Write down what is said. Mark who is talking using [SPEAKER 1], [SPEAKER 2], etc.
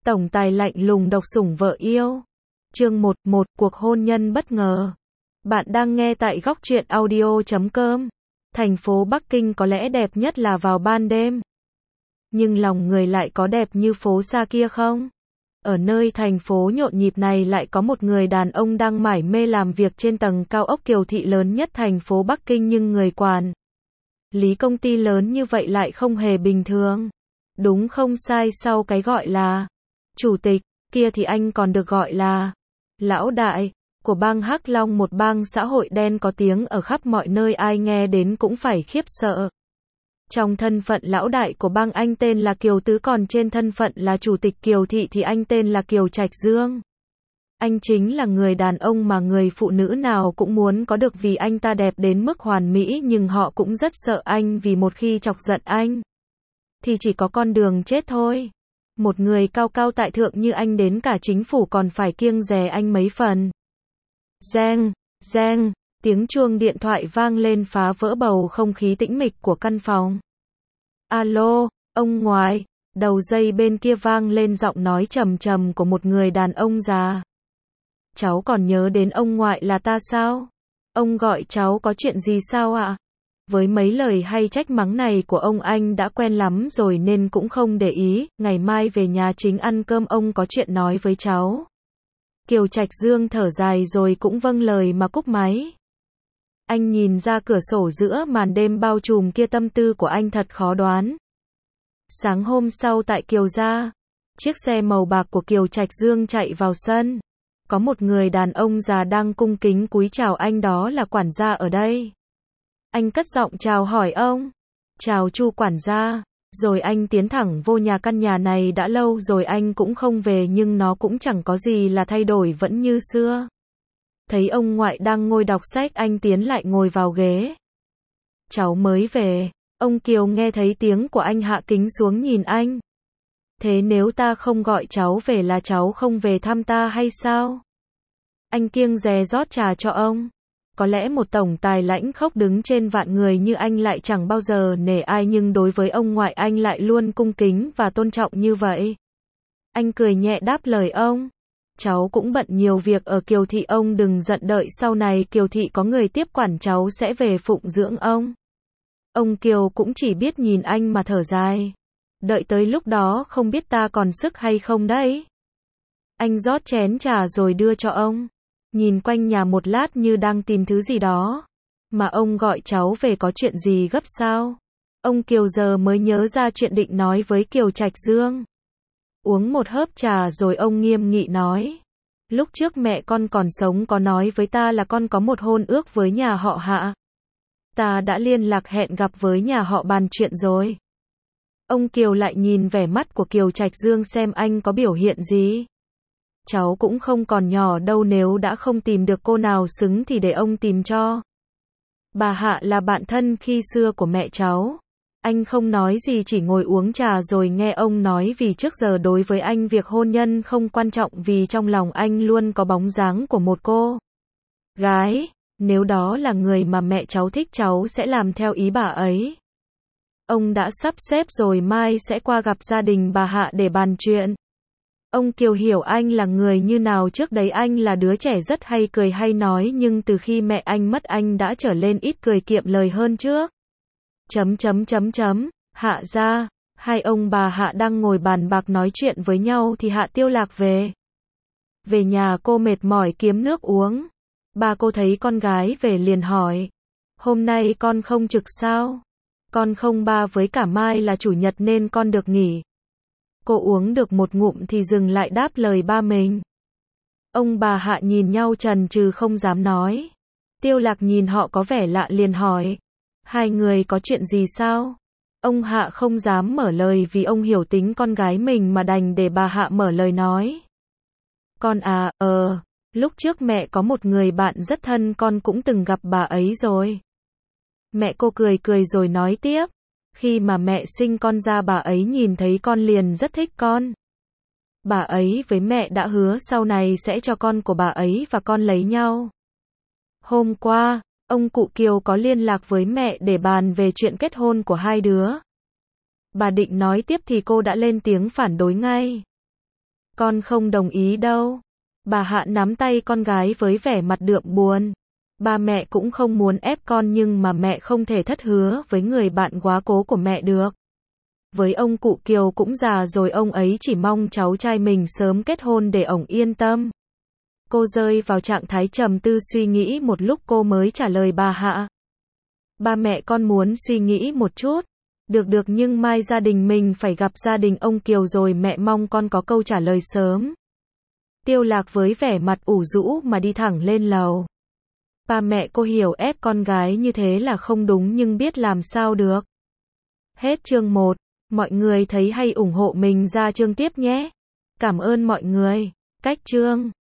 [SPEAKER 1] Tổng tài lạnh lùng độc sủng vợ yêu. Chương 11, cuộc hôn nhân bất ngờ. Bạn đang nghe tại Góc Truyện Audio.com. Thành phố Bắc Kinh có lẽ đẹp nhất là vào ban đêm. Nhưng lòng người lại có đẹp như phố xa kia không? Ở nơi thành phố nhộn nhịp này lại có một người đàn ông đang mải mê làm việc trên tầng cao ốc Kiều Thị lớn nhất thành phố Bắc Kinh, nhưng người quản lý công ty lớn như vậy lại không hề bình thường. Đúng không sai, sau cái gọi là chủ tịch kia thì anh còn được gọi là lão đại của bang Hắc Long, một bang xã hội đen có tiếng ở khắp mọi nơi, ai nghe đến cũng phải khiếp sợ. Trong thân phận lão đại của bang, anh tên là Kiều Tứ, còn trên thân phận là chủ tịch Kiều Thị thì anh tên là Kiều Trạch Dương. Anh chính là người đàn ông mà người phụ nữ nào cũng muốn có được, vì anh ta đẹp đến mức hoàn mỹ, nhưng họ cũng rất sợ anh, vì một khi chọc giận anh thì chỉ có con đường chết thôi. Một người cao cao tại thượng như anh, đến cả chính phủ còn phải kiêng dè anh mấy phần. Reng, reng, tiếng chuông điện thoại vang lên phá vỡ bầu không khí tĩnh mịch của căn phòng. Alo, ông ngoại. Đầu dây bên kia vang lên giọng nói trầm trầm của một người đàn ông già. Cháu còn nhớ đến ông ngoại là ta sao? Ông gọi cháu có chuyện gì sao ạ? Với mấy lời hay trách mắng này của ông, anh đã quen lắm rồi nên cũng không để ý. Ngày mai về nhà chính ăn cơm, ông có chuyện nói với cháu. Kiều Trạch Dương thở dài rồi cũng vâng lời mà cúp máy. Anh nhìn ra cửa sổ giữa màn đêm bao trùm kia, tâm tư của anh thật khó đoán. Sáng hôm sau tại Kiều gia, chiếc xe màu bạc của Kiều Trạch Dương chạy vào sân. Có một người đàn ông già đang cung kính cúi chào anh, đó là quản gia ở đây. Anh cất giọng chào hỏi ông. Chào chu quản gia. Rồi anh tiến thẳng vô nhà. Căn nhà này đã lâu rồi anh cũng không về, nhưng nó cũng chẳng có gì là thay đổi, vẫn như xưa. Thấy ông ngoại đang ngồi đọc sách, anh tiến lại ngồi vào ghế. Cháu mới về. Ông Kiều nghe thấy tiếng của anh hạ kính xuống nhìn anh. Thế nếu ta không gọi cháu về là cháu không về thăm ta hay sao? Anh kiêng dè rót trà cho ông. Có lẽ một tổng tài lãnh khốc đứng trên vạn người như anh lại chẳng bao giờ nể ai, nhưng đối với ông ngoại anh lại luôn cung kính và tôn trọng như vậy. Anh cười nhẹ đáp lời ông. Cháu cũng bận nhiều việc ở Kiều Thị, ông đừng giận, đợi sau này Kiều Thị có người tiếp quản cháu sẽ về phụng dưỡng ông. Ông Kiều cũng chỉ biết nhìn anh mà thở dài. Đợi tới lúc đó không biết ta còn sức hay không đấy. Anh rót chén trà rồi đưa cho ông. Nhìn quanh nhà một lát như đang tìm thứ gì đó. Mà ông gọi cháu về có chuyện gì gấp sao? Ông Kiều giờ mới nhớ ra chuyện định nói với Kiều Trạch Dương. Uống một hớp trà rồi ông nghiêm nghị nói. Lúc trước mẹ con còn sống có nói với ta là con có một hôn ước với nhà họ Hạ. Ta đã liên lạc hẹn gặp với nhà họ bàn chuyện rồi. Ông Kiều lại nhìn vẻ mắt của Kiều Trạch Dương xem anh có biểu hiện gì. Cháu cũng không còn nhỏ đâu, nếu đã không tìm được cô nào xứng thì để ông tìm cho. Bà Hạ là bạn thân khi xưa của mẹ cháu. Anh không nói gì, chỉ ngồi uống trà rồi nghe ông nói, vì trước giờ đối với anh việc hôn nhân không quan trọng, vì trong lòng anh luôn có bóng dáng của một cô gái. Nếu đó là người mà mẹ cháu thích, cháu sẽ làm theo ý bà ấy. Ông đã sắp xếp rồi, mai sẽ qua gặp gia đình bà Hạ để bàn chuyện. Ông Kiều hiểu anh là người như nào. Trước đấy anh là đứa trẻ rất hay cười hay nói, nhưng từ khi mẹ anh mất anh đã trở lên ít cười kiệm lời hơn trước. Hạ gia, hai ông bà Hạ đang ngồi bàn bạc nói chuyện với nhau thì Hạ Tiêu Lạc về. Về nhà cô mệt mỏi kiếm nước uống. Ba cô thấy con gái về liền hỏi. Hôm nay con không trực sao? Con không ba, với cả mai là chủ nhật nên con được nghỉ. Cô uống được một ngụm thì dừng lại đáp lời ba mình. Ông bà Hạ nhìn nhau chần chừ không dám nói. Tiêu Lạc nhìn họ có vẻ lạ liền hỏi. Hai người có chuyện gì sao? Ông Hạ không dám mở lời vì ông hiểu tính con gái mình, mà đành để bà Hạ mở lời nói. Con à, lúc trước mẹ có một người bạn rất thân, con cũng từng gặp bà ấy rồi. Mẹ cô cười cười rồi nói tiếp. Khi mà mẹ sinh con ra, bà ấy nhìn thấy con liền rất thích con. Bà ấy với mẹ đã hứa sau này sẽ cho con của bà ấy và con lấy nhau. Hôm qua, ông cụ Kiều có liên lạc với mẹ để bàn về chuyện kết hôn của hai đứa. Bà định nói tiếp thì cô đã lên tiếng phản đối ngay. Con không đồng ý đâu. Bà Hạ nắm tay con gái với vẻ mặt đượm buồn. Ba mẹ cũng không muốn ép con nhưng mà mẹ không thể thất hứa với người bạn quá cố của mẹ được. Với ông cụ Kiều cũng già rồi, ông ấy chỉ mong cháu trai mình sớm kết hôn để ổng yên tâm. Cô rơi vào trạng thái trầm tư suy nghĩ một lúc cô mới trả lời bà Hạ. Ba mẹ con muốn suy nghĩ một chút. Được nhưng mai gia đình mình phải gặp gia đình ông Kiều rồi, mẹ mong con có câu trả lời sớm. Tiêu Lạc với vẻ mặt ủ rũ mà đi thẳng lên lầu. Ba mẹ cô hiểu ép con gái như thế là không đúng nhưng biết làm sao được. Hết chương 1. Mọi người thấy hay ủng hộ mình ra chương tiếp nhé. Cảm ơn mọi người. Cách chương